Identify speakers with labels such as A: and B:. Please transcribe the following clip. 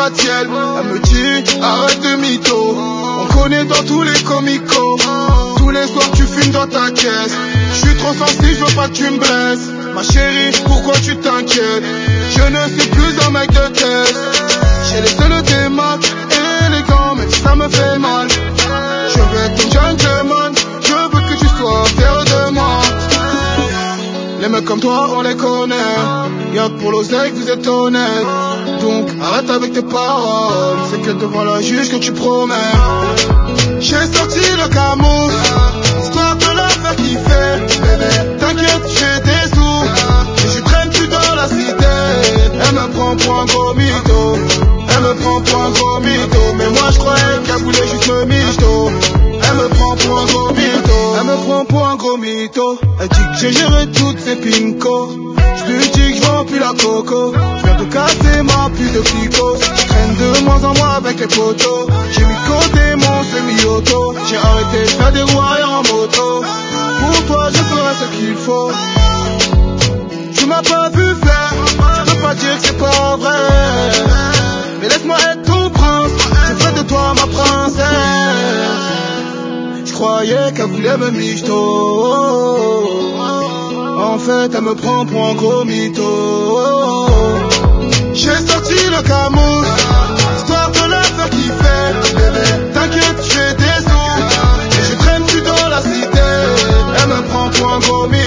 A: gratte-ciel. Elle me dit arrête de mytho. On connaît dans tous les comicos. Tous les soirs tu fumes dans ta caisse. Je suis trop sensible, je veux pas que tu me blesses. Ma chérie, pourquoi tu t'inquiètes? Je ne suis plus un mec de test. J'ai les seuls démarques élégants, mais ça me fait mal. Je veux être ton gentleman, je veux que tu sois fier de moi. Les mecs comme toi, on les connaît. Y'a que pour l'oseille que vous êtes honnête. Donc arrête avec tes paroles. C'est que devant la juge que tu promets. J'ai sorti le camouche, histoire de la faire kiffer. Bébé, t'inquiète, j'ai des sous. Et je traîne plus dans la cité. Elle me prend pour un gros mytho. Elle me prend pour un gros mytho. Mais moi je croyais qu'elle voulait juste me michto. Elle me prend pour un gros mytho. Elle me prend pour un gros mytho. Elle dit que j'ai géré toutes ces pincos. Je lui dis que je vends plus la coco. Je viens de casser ma pute de psycho. Je traîne de moins en moins avec les potos. J'ai mis de côté mon semi-auto. J'ai arrêté de faire des roues arrière en moto. Pour toi je ferai ce qu'il faut. Tu m'as pas vu faire. Je peux pas dire que c'est pas vrai. Mais laisse-moi être ton prince. Je fais de toi ma princesse. Je croyais qu'elle voulait me michto. En fait elle me prend pour un gros mytho. J'ai sorti le camouche, histoire de la faire kiffer. Bébé, t'inquiète, j'ai des sous. Et je traîne plus dans la cité. Elle me prend pour un gros mytho.